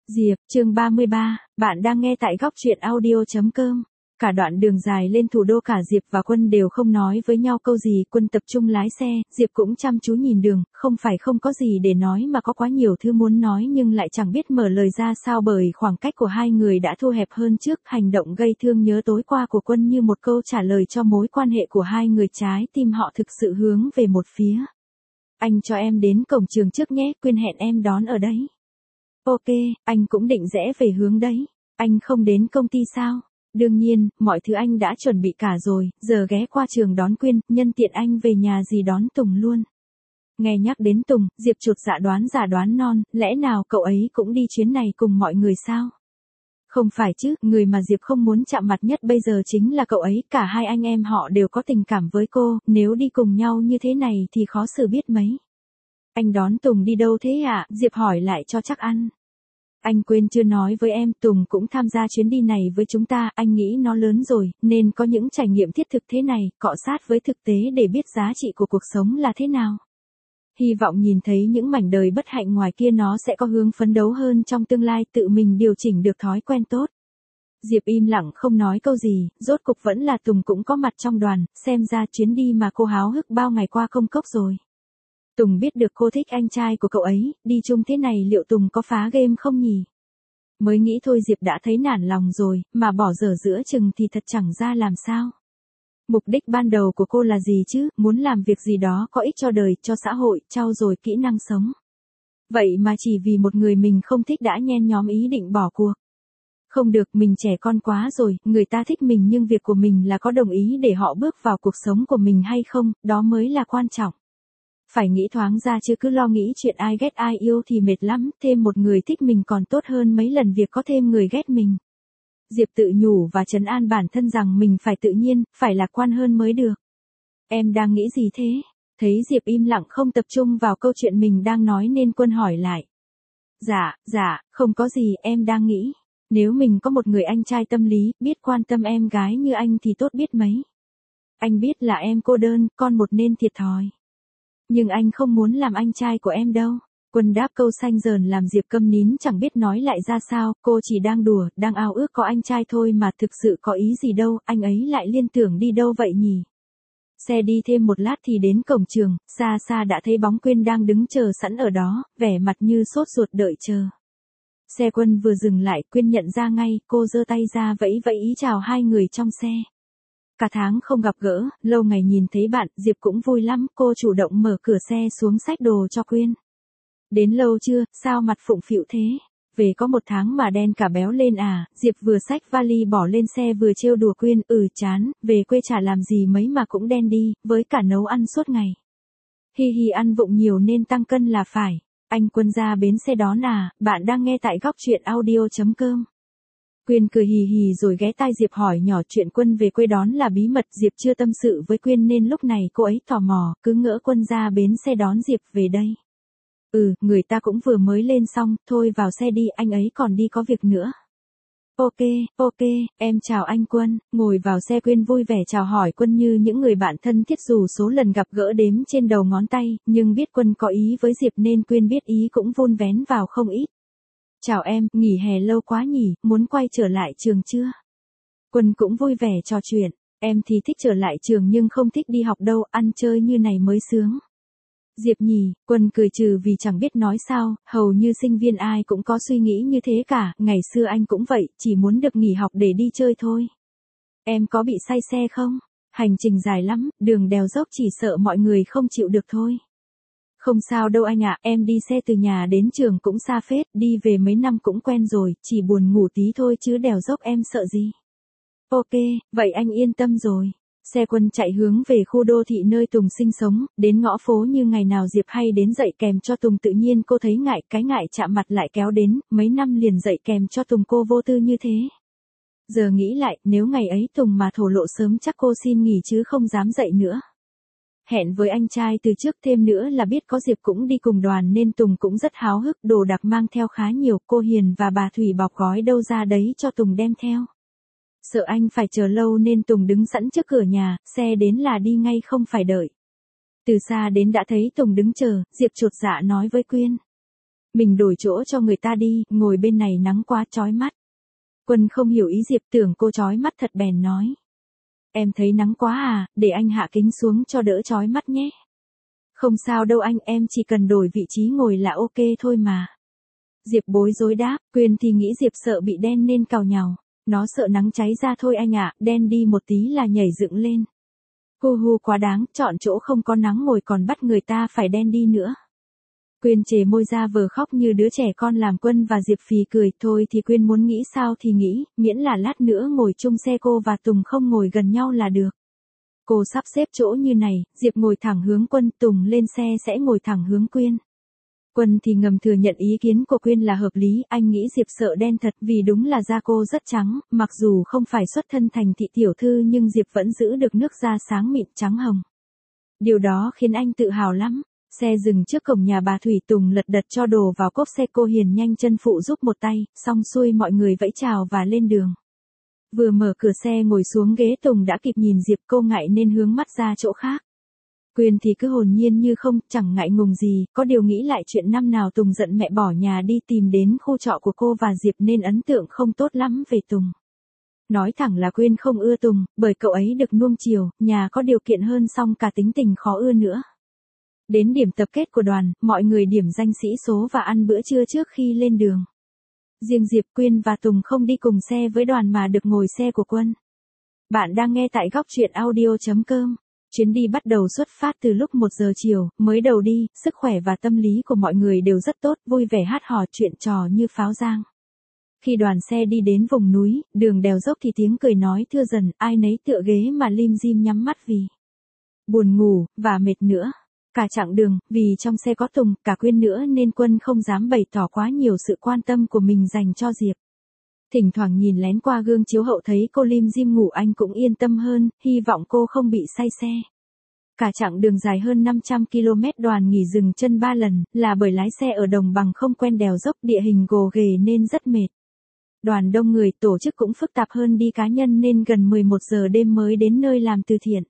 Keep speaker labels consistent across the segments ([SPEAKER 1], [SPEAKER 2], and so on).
[SPEAKER 1] Diệp, chương 33, bạn đang nghe tại góc truyện audio.com. Cả đoạn đường dài lên thủ đô cả Diệp và Quân đều không nói với nhau câu gì, Quân tập trung lái xe, Diệp cũng chăm chú nhìn đường, không phải không có gì để nói mà có quá nhiều thứ muốn nói nhưng lại chẳng biết mở lời ra sao bởi khoảng cách của hai người đã thu hẹp hơn trước, hành động gây thương nhớ tối qua của Quân như một câu trả lời cho mối quan hệ của hai người, trái tim họ thực sự hướng về một phía. Anh cho em đến cổng trường trước nhé, Quyên hẹn em đón ở đấy. Ok, anh cũng định rẽ về hướng đấy. Anh không đến công ty sao? Đương nhiên, mọi thứ anh đã chuẩn bị cả rồi, giờ ghé qua trường đón Quyên, nhân tiện anh về nhà dì đón Tùng luôn. Nghe nhắc đến Tùng, Diệp chột dạ đoán non, lẽ nào cậu ấy cũng đi chuyến này cùng mọi người sao? Không phải chứ, người mà Diệp không muốn chạm mặt nhất bây giờ chính là cậu ấy, cả hai anh em họ đều có tình cảm với cô, nếu đi cùng nhau như thế này thì khó xử biết mấy. Anh đón Tùng đi đâu thế ạ? Diệp hỏi lại cho chắc ăn. Anh quên chưa nói với em, Tùng cũng tham gia chuyến đi này với chúng ta, anh nghĩ nó lớn rồi, nên có những trải nghiệm thiết thực thế này, cọ sát với thực tế để biết giá trị của cuộc sống là thế nào. Hy vọng nhìn thấy những mảnh đời bất hạnh ngoài kia nó sẽ có hướng phấn đấu hơn trong tương lai, tự mình điều chỉnh được thói quen tốt. Diệp im lặng không nói câu gì, rốt cục vẫn là Tùng cũng có mặt trong đoàn, xem ra chuyến đi mà cô háo hức bao ngày qua công cốc rồi. Tùng biết được cô thích anh trai của cậu ấy, đi chung thế này liệu Tùng có phá game không nhỉ? Mới nghĩ thôi Diệp đã thấy nản lòng rồi, mà bỏ dở giữa chừng thì thật chẳng ra làm sao. Mục đích ban đầu của cô là gì chứ, muốn làm việc gì đó có ích cho đời, cho xã hội, trau dồi kỹ năng sống. Vậy mà chỉ vì một người mình không thích đã nhen nhóm ý định bỏ cuộc. Không được, mình trẻ con quá rồi, người ta thích mình nhưng việc của mình là có đồng ý để họ bước vào cuộc sống của mình hay không, đó mới là quan trọng. Phải nghĩ thoáng ra chứ cứ lo nghĩ chuyện ai ghét ai yêu thì mệt lắm, thêm một người thích mình còn tốt hơn mấy lần việc có thêm người ghét mình. Diệp tự nhủ và trấn an bản thân rằng mình phải tự nhiên, phải lạc quan hơn mới được. Em đang nghĩ gì thế? Thấy Diệp im lặng không tập trung vào câu chuyện mình đang nói nên Quân hỏi lại. Dạ, không có gì, em đang nghĩ. Nếu mình có một người anh trai tâm lý, biết quan tâm em gái như anh thì tốt biết mấy. Anh biết là em cô đơn, con một nên thiệt thòi. Nhưng anh không muốn làm anh trai của em đâu. Quân đáp câu xanh dờn làm Diệp câm nín chẳng biết nói lại ra sao, cô chỉ đang đùa, đang ao ước có anh trai thôi mà thực sự có ý gì đâu, anh ấy lại liên tưởng đi đâu vậy nhỉ? Xe đi thêm một lát thì đến cổng trường, xa xa đã thấy bóng Quyên đang đứng chờ sẵn ở đó, vẻ mặt như sốt ruột đợi chờ. Xe Quân vừa dừng lại, Quyên nhận ra ngay, cô giơ tay ra vẫy ý chào hai người trong xe. Cả tháng không gặp gỡ, lâu ngày nhìn thấy bạn, Diệp cũng vui lắm, cô chủ động mở cửa xe xuống xách đồ cho Quyên. Đến lâu chưa, sao mặt phụng phịu thế? Về có một tháng mà đen cả béo lên à? Diệp vừa xách vali bỏ lên xe vừa trêu đùa Quyên, chán, về quê chả làm gì mấy mà cũng đen đi, với cả nấu ăn suốt ngày. Hi ăn vụng nhiều nên tăng cân là phải. Anh Quân ra bến xe đón à? Bạn đang nghe tại góc truyện audio.com. Quyên cười hì rồi ghé tai Diệp hỏi nhỏ, chuyện Quân về quê đón là bí mật, Diệp chưa tâm sự với Quyên nên lúc này cô ấy tò mò, cứ ngỡ Quân ra bến xe đón Diệp về đây. Người ta cũng vừa mới lên xong, thôi vào xe đi, anh ấy còn đi có việc nữa. Ok, em chào anh Quân, ngồi vào xe Quyên vui vẻ chào hỏi Quân như những người bạn thân thiết dù số lần gặp gỡ đếm trên đầu ngón tay, nhưng biết Quân có ý với Diệp nên Quyên biết ý cũng vun vén vào không ít. Chào em, nghỉ hè lâu quá nhỉ, muốn quay trở lại trường chưa? Quân cũng vui vẻ trò chuyện, em thì thích trở lại trường nhưng không thích đi học đâu, ăn chơi như này mới sướng. Diệp nhỉ, Quân cười trừ vì chẳng biết nói sao, hầu như sinh viên ai cũng có suy nghĩ như thế cả, ngày xưa anh cũng vậy, chỉ muốn được nghỉ học để đi chơi thôi. Em có bị say xe không? Hành trình dài lắm, đường đèo dốc chỉ sợ mọi người không chịu được thôi. Không sao đâu anh ạ, em đi xe từ nhà đến trường cũng xa phết, đi về mấy năm cũng quen rồi, chỉ buồn ngủ tí thôi chứ đèo dốc em sợ gì. Ok, vậy anh yên tâm rồi. Xe Quân chạy hướng về khu đô thị nơi Tùng sinh sống, đến ngõ phố như ngày nào Diệp hay đến dạy kèm cho Tùng, tự nhiên cô thấy ngại, cái ngại chạm mặt lại kéo đến, mấy năm liền dạy kèm cho Tùng cô vô tư như thế. Giờ nghĩ lại, nếu ngày ấy Tùng mà thổ lộ sớm chắc cô xin nghỉ chứ không dám dạy nữa. Hẹn với anh trai từ trước, thêm nữa là biết có Diệp cũng đi cùng đoàn nên Tùng cũng rất háo hức, đồ đạc mang theo khá nhiều, cô Hiền và bà Thủy bọc gói đâu ra đấy cho Tùng đem theo. Sợ anh phải chờ lâu nên Tùng đứng sẵn trước cửa nhà, xe đến là đi ngay không phải đợi. Từ xa đến đã thấy Tùng đứng chờ, Diệp chột dạ nói với Quyên. Mình đổi chỗ cho người ta đi, ngồi bên này nắng quá chói mắt. Quân không hiểu ý Diệp, tưởng cô chói mắt thật bèn nói. Em thấy nắng quá à, để anh hạ kính xuống cho đỡ chói mắt nhé. Không sao đâu anh, em chỉ cần đổi vị trí ngồi là ok thôi mà. Diệp bối rối đáp, Quyên thì nghĩ Diệp sợ bị đen nên càu nhàu. Nó sợ nắng cháy ra thôi anh ạ, đen đi một tí là nhảy dựng lên. Hu hu quá đáng, chọn chỗ không có nắng ngồi còn bắt người ta phải đen đi nữa. Quyên chề môi ra vờ khóc như đứa trẻ con làm Quân và Diệp phì cười, thôi thì Quyên muốn nghĩ sao thì nghĩ, miễn là lát nữa ngồi chung xe cô và Tùng không ngồi gần nhau là được. Cô sắp xếp chỗ như này, Diệp ngồi thẳng hướng Quân, Tùng lên xe sẽ ngồi thẳng hướng Quyên. Quân thì ngầm thừa nhận ý kiến của Quyên là hợp lý, anh nghĩ Diệp sợ đen thật vì đúng là da cô rất trắng, mặc dù không phải xuất thân thành thị tiểu thư nhưng Diệp vẫn giữ được nước da sáng mịn trắng hồng. Điều đó khiến anh tự hào lắm. Xe dừng trước cổng nhà bà Thủy, Tùng lật đật cho đồ vào cốp xe, cô Hiền nhanh chân phụ giúp một tay, xong xuôi mọi người vẫy chào và lên đường. Vừa mở cửa xe ngồi xuống ghế, Tùng đã kịp nhìn Diệp, cô ngại nên hướng mắt ra chỗ khác. Quyên thì cứ hồn nhiên như không, chẳng ngại ngùng gì, có điều nghĩ lại chuyện năm nào Tùng giận mẹ bỏ nhà đi tìm đến khu trọ của cô và Diệp nên ấn tượng không tốt lắm về Tùng. Nói thẳng là Quyên không ưa Tùng, bởi cậu ấy được nuông chiều, nhà có điều kiện hơn song cả tính tình khó ưa nữa. Đến điểm tập kết của đoàn, mọi người điểm danh sĩ số và ăn bữa trưa trước khi lên đường. Riêng Diệp, Quyên và Tùng không đi cùng xe với đoàn mà được ngồi xe của Quân. Bạn đang nghe tại góc truyện audio.com. Chuyến đi bắt đầu xuất phát từ lúc 1 giờ chiều, mới đầu đi, sức khỏe và tâm lý của mọi người đều rất tốt, vui vẻ hát hò chuyện trò như pháo giang. Khi đoàn xe đi đến vùng núi, đường đèo dốc thì tiếng cười nói thưa dần, ai nấy tựa ghế mà lim dim nhắm mắt vì buồn ngủ, và mệt nữa. Cả chặng đường, vì trong xe có Tùng, cả Quyên nữa nên Quân không dám bày tỏ quá nhiều sự quan tâm của mình dành cho Diệp. Thỉnh thoảng nhìn lén qua gương chiếu hậu thấy cô lim dim ngủ anh cũng yên tâm hơn, hy vọng cô không bị say xe. Cả chặng đường dài hơn 500 km đoàn nghỉ dừng chân 3 lần, là bởi lái xe ở đồng bằng không quen đèo dốc, địa hình gồ ghề nên rất mệt. Đoàn đông người, tổ chức cũng phức tạp hơn đi cá nhân nên gần 11 giờ đêm mới đến nơi làm từ thiện.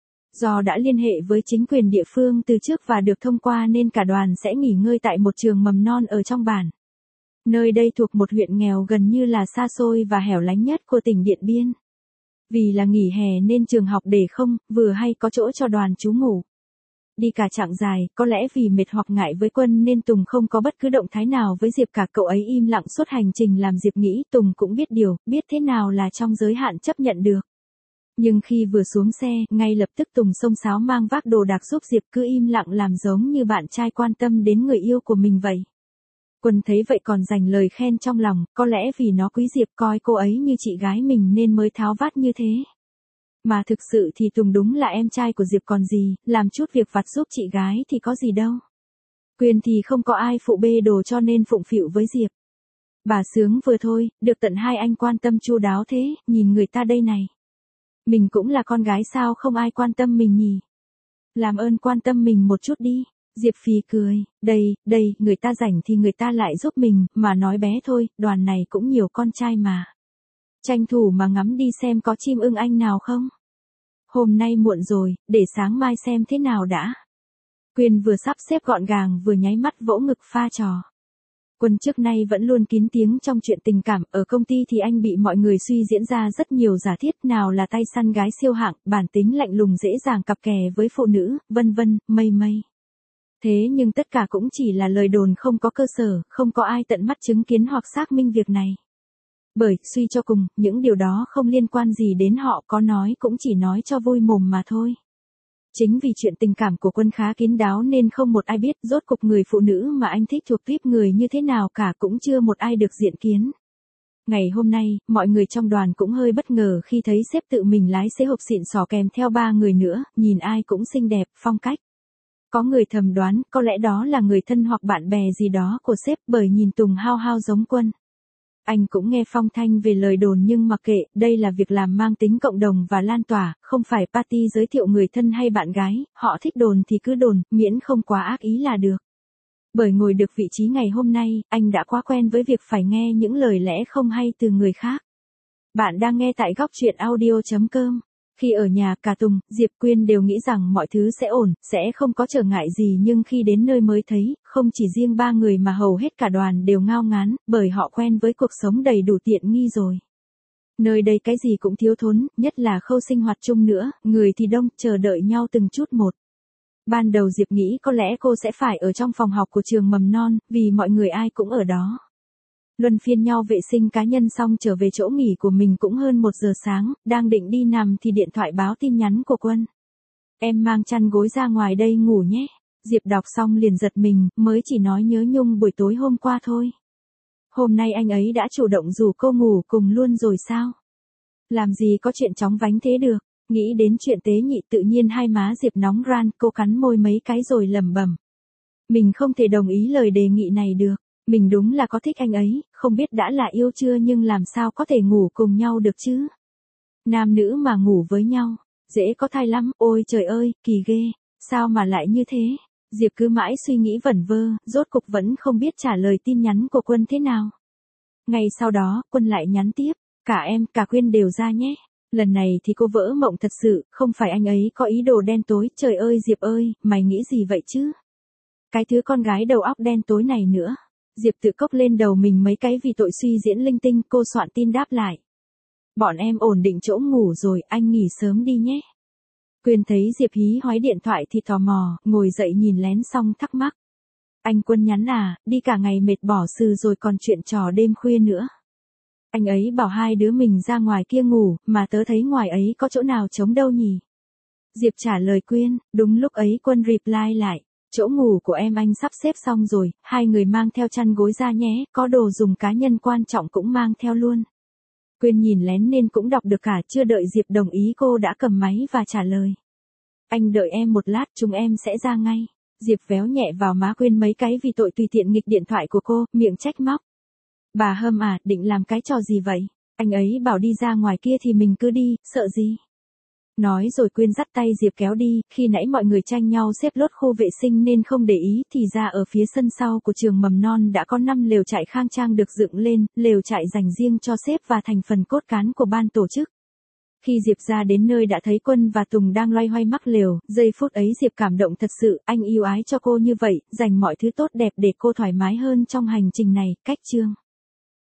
[SPEAKER 1] Do đã liên hệ với chính quyền địa phương từ trước và được thông qua nên cả đoàn sẽ nghỉ ngơi tại một trường mầm non ở trong bản. Nơi đây thuộc một huyện nghèo gần như là xa xôi và hẻo lánh nhất của tỉnh Điện Biên. Vì là nghỉ hè nên trường học để không, vừa hay có chỗ cho đoàn trú ngủ. Đi cả chặng dài, có lẽ vì mệt hoặc ngại với Quân nên Tùng không có bất cứ động thái nào với Diệp cả, cậu ấy im lặng suốt hành trình làm Diệp nghĩ Tùng cũng biết điều, biết thế nào là trong giới hạn chấp nhận được. Nhưng khi vừa xuống xe, ngay lập tức Tùng xông xáo mang vác đồ đạc giúp Diệp, cứ im lặng làm giống như bạn trai quan tâm đến người yêu của mình vậy. Quân thấy vậy còn dành lời khen trong lòng, có lẽ vì nó quý Diệp, coi cô ấy như chị gái mình nên mới tháo vát như thế. Mà thực sự thì Tùng đúng là em trai của Diệp còn gì, làm chút việc vặt giúp chị gái thì có gì đâu. Quyên thì không có ai phụ bê đồ cho nên phụng phịu với Diệp. Bà sướng vừa thôi, được tận 2 anh quan tâm chu đáo thế, nhìn người ta đây này. Mình cũng là con gái sao không ai quan tâm mình nhỉ? Làm ơn quan tâm mình một chút đi. Diệp phì cười, đây, người ta rảnh thì người ta lại giúp mình, mà nói bé thôi, đoàn này cũng nhiều con trai mà. Tranh thủ mà ngắm đi xem có chim ưng anh nào không? Hôm nay muộn rồi, để sáng mai xem thế nào đã. Quyên vừa sắp xếp gọn gàng vừa nháy mắt vỗ ngực pha trò. Quân trước nay vẫn luôn kín tiếng trong chuyện tình cảm, ở công ty thì anh bị mọi người suy diễn ra rất nhiều giả thiết, nào là tay săn gái siêu hạng, bản tính lạnh lùng dễ dàng cặp kè với phụ nữ, vân vân, mây. Thế nhưng tất cả cũng chỉ là lời đồn không có cơ sở, không có ai tận mắt chứng kiến hoặc xác minh việc này. Bởi, suy cho cùng, những điều đó không liên quan gì đến họ, có nói cũng chỉ nói cho vui mồm mà thôi. Chính vì chuyện tình cảm của Quân khá kín đáo nên không một ai biết rốt cục người phụ nữ mà anh thích thuộc tuyếp người như thế nào cả, cũng chưa một ai được diện kiến. Ngày hôm nay, mọi người trong đoàn cũng hơi bất ngờ khi thấy sếp tự mình lái xe hộp xịn xò kèm theo 3 người nữa, nhìn ai cũng xinh đẹp, phong cách. Có người thầm đoán, có lẽ đó là người thân hoặc bạn bè gì đó của sếp, bởi nhìn Tùng hao hao giống Quân. Anh cũng nghe phong thanh về lời đồn nhưng mặc kệ, đây là việc làm mang tính cộng đồng và lan tỏa, không phải party giới thiệu người thân hay bạn gái, họ thích đồn thì cứ đồn, miễn không quá ác ý là được. Bởi ngồi được vị trí ngày hôm nay, anh đã quá quen với việc phải nghe những lời lẽ không hay từ người khác. Bạn đang nghe tại góc truyện audio.com. Khi ở nhà cả Tùng, Diệp Quyên đều nghĩ rằng mọi thứ sẽ ổn, sẽ không có trở ngại gì nhưng khi đến nơi mới thấy, không chỉ riêng ba người mà hầu hết cả đoàn đều ngao ngán, bởi họ quen với cuộc sống đầy đủ tiện nghi rồi. Nơi đây cái gì cũng thiếu thốn, nhất là khâu sinh hoạt chung nữa, người thì đông, chờ đợi nhau từng chút một. Ban đầu Diệp nghĩ có lẽ cô sẽ phải ở trong phòng học của trường mầm non, vì mọi người ai cũng ở đó. Luân phiên nhau vệ sinh cá nhân xong trở về chỗ nghỉ của mình cũng hơn 1 giờ sáng, đang định đi nằm thì điện thoại báo tin nhắn của Quân. Em mang chăn gối ra ngoài đây ngủ nhé. Diệp đọc xong liền giật mình, mới chỉ nói nhớ Nhung buổi tối hôm qua thôi. Hôm nay anh ấy đã chủ động rủ cô ngủ cùng luôn rồi sao? Làm gì có chuyện chóng vánh thế được, nghĩ đến chuyện tế nhị tự nhiên hai má Diệp nóng ran, cô cắn môi mấy cái rồi lẩm bẩm. Mình không thể đồng ý lời đề nghị này được. Mình đúng là có thích anh ấy, không biết đã là yêu chưa nhưng làm sao có thể ngủ cùng nhau được chứ. Nam nữ mà ngủ với nhau, dễ có thai lắm, ôi trời ơi, kỳ ghê, sao mà lại như thế. Diệp cứ mãi suy nghĩ vẩn vơ, rốt cục vẫn không biết trả lời tin nhắn của Quân thế nào. Ngày sau đó, Quân lại nhắn tiếp, cả em, cả Quyên đều ra nhé. Lần này thì cô vỡ mộng thật sự, không phải anh ấy có ý đồ đen tối, trời ơi Diệp ơi, mày nghĩ gì vậy chứ? Cái thứ con gái đầu óc đen tối này nữa. Diệp tự cốc lên đầu mình mấy cái vì tội suy diễn linh tinh, cô soạn tin đáp lại. Bọn em ổn định chỗ ngủ rồi, anh nghỉ sớm đi nhé. Quyên thấy Diệp hí hoái điện thoại thì tò mò, ngồi dậy nhìn lén xong thắc mắc. Anh Quân nhắn à, đi cả ngày mệt bỏ sừ rồi còn chuyện trò đêm khuya nữa. Anh ấy bảo hai đứa mình ra ngoài kia ngủ, mà tớ thấy ngoài ấy có chỗ nào trống đâu nhỉ? Diệp trả lời Quyên, đúng lúc ấy Quân reply lại. Chỗ ngủ của em anh sắp xếp xong rồi, hai người mang theo chăn gối ra nhé, có đồ dùng cá nhân quan trọng cũng mang theo luôn. Quyên nhìn lén nên cũng đọc được cả, chưa đợi Diệp đồng ý cô đã cầm máy và trả lời. Anh đợi em một lát, chúng em sẽ ra ngay. Diệp véo nhẹ vào má Quyên mấy cái vì tội tùy tiện nghịch điện thoại của cô, miệng trách móc. Bà Hâm à, định làm cái trò gì vậy? Anh ấy bảo đi ra ngoài kia thì mình cứ đi, sợ gì? Nói rồi Quyên dắt tay Diệp kéo đi, khi nãy mọi người tranh nhau xếp lốt khu vệ sinh nên không để ý thì ra ở phía sân sau của trường mầm non đã có 5 lều trại khang trang được dựng lên, lều trại dành riêng cho sếp và thành phần cốt cán của ban tổ chức. Khi Diệp ra đến nơi đã thấy Quân và Tùng đang loay hoay mắc lều, giây phút ấy Diệp cảm động thật sự, anh yêu ái cho cô như vậy, dành mọi thứ tốt đẹp để cô thoải mái hơn trong hành trình này, cách chương.